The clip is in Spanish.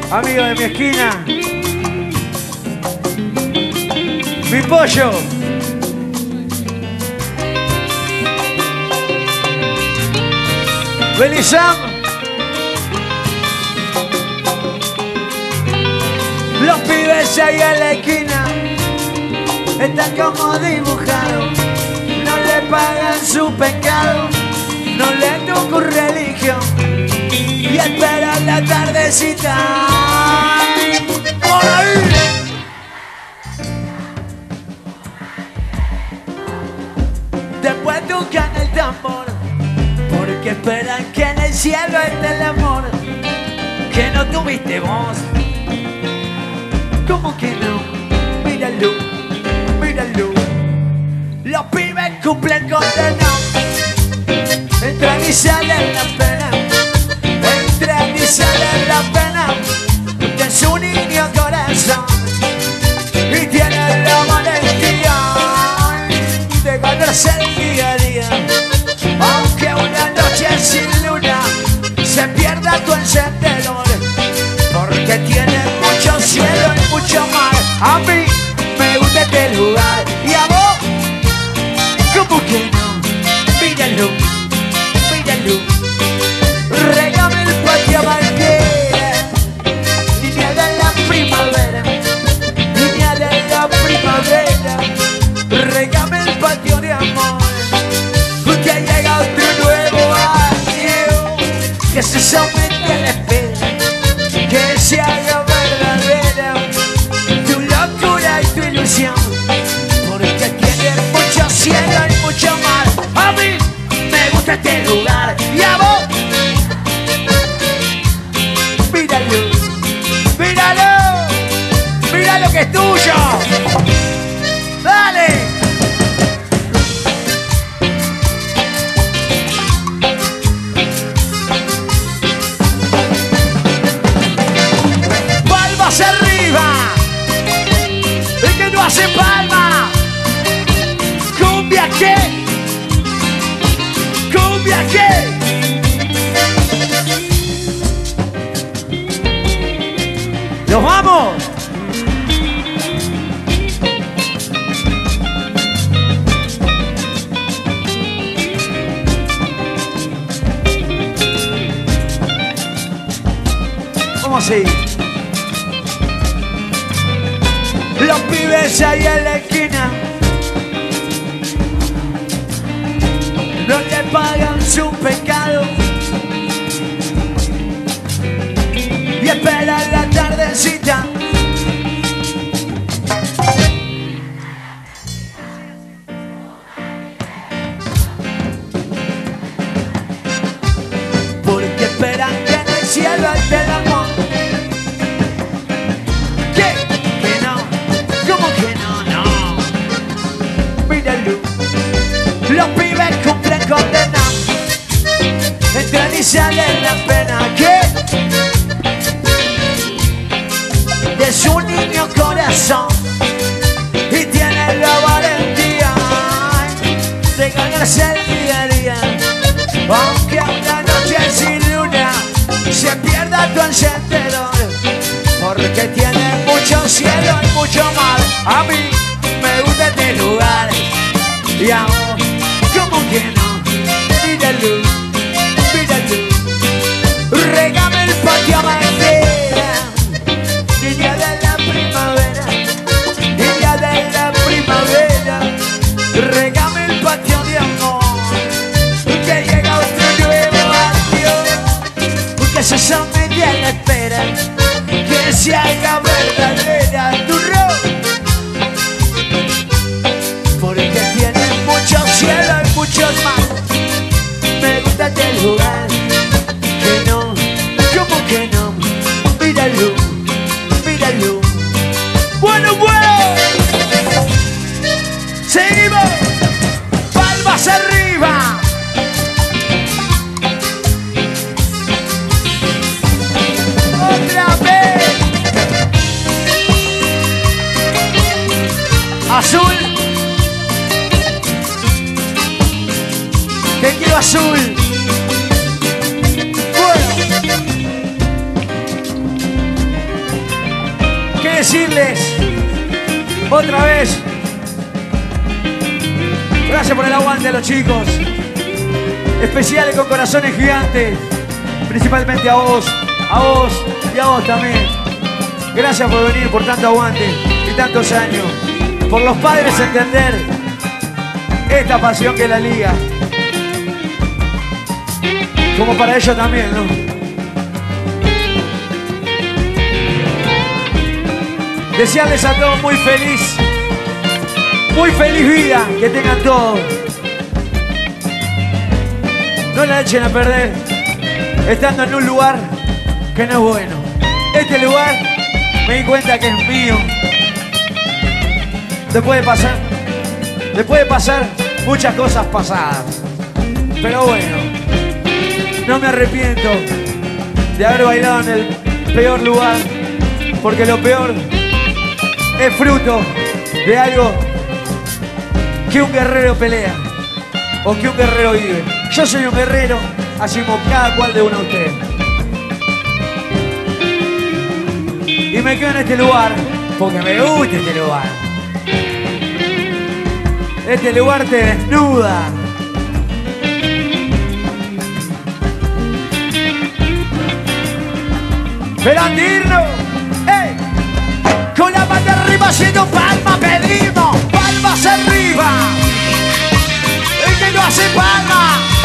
amigo de mi esquina, mi pollo. Belizam. Los pibes ahí en la esquina están como dibujados, no le pagan su pecado, no le toca religión y esperan la tardecita. ¡Por ahí! Después tocan el tambor, porque esperan que en el cielo esté el amor que no tuviste vos. ¿Cómo que no? Míralo, míralo. Los pibes cumplen condena, entran y salen la pena, entran y salen la pena de su niño corazón y tienen la valentía de ganarse el día a día. Aunque una noche sin luna se pierda tu encendedor, porque tiene mucho cielo y mucho mar. A mí me gusta este lugar y a vos, ¿cómo que no? Míralo, míralo. Regame el patio Manguera, niña de la primavera, niña de la primavera. Regame el patio de amor, que llega otro nuevo año, que se somete a la espera, que se haga verdadera tu locura y tu ilusión, porque tiene mucho cielo y mucho mar. A mí me gusta este lugar y a vos, míralo, míralo, míralo que es tuyo. ¡Dale! Arriba, el que no hace palma, cumbia qué, cumbia qué. ¡Nos vamos! ¿Cómo así? Los pibes ahí en la esquina no le pagan su pecado y esperan la tardecita. Porque esperan que en el cielo esté el amor. Los pibes cumplen condena, entran y salen la pena que de su niño corazón y tienen la valentía de ganarse el día a día. Aunque una noche sin luna se pierda tu encendedor, porque tiene mucho cielo y mucho mar. A mí me gusta este lugar y a vos, ¿cómo que no? Míralo, míralo. Regame el patio Manguera, niña de la primavera, niña de la primavera. Regame el patio de amor, que llega otro nuevo año, que se somete a la espera, que se haga verdadera tu rol. Mucho cielo y muchos más. Me gusta este lugar. Que no, ¿cómo que no? Míralo, míralo. Bueno, bueno. Seguimos. Palmas arriba. Otra vez. Azul. Te quiero azul. Bueno. Otra vez. Gracias por el aguante a los chicos. Especiales con corazones gigantes. Principalmente a vos y a vos también. Gracias por venir, por tanto aguante y tantos años. Por los padres entender esta pasión que es la liga. Como para ellos también, ¿no? Desearles a todos muy feliz vida, que tengan todo. No la echen a perder estando en un lugar que no es bueno. Este lugar me di cuenta que es mío. Después de pasar muchas cosas pasadas. Pero bueno, no me arrepiento de haber bailado en el peor lugar, porque lo peor es fruto de algo que un guerrero pelea o que un guerrero vive. Yo soy un guerrero, así como cada cual de uno de ustedes. Y me quedo en este lugar porque me gusta este lugar. Este lugar te desnuda. Pero antes de irnos, ¡hey! Con la mano arriba haciendo palmas pedimos, palmas arriba. El que no hace palmas.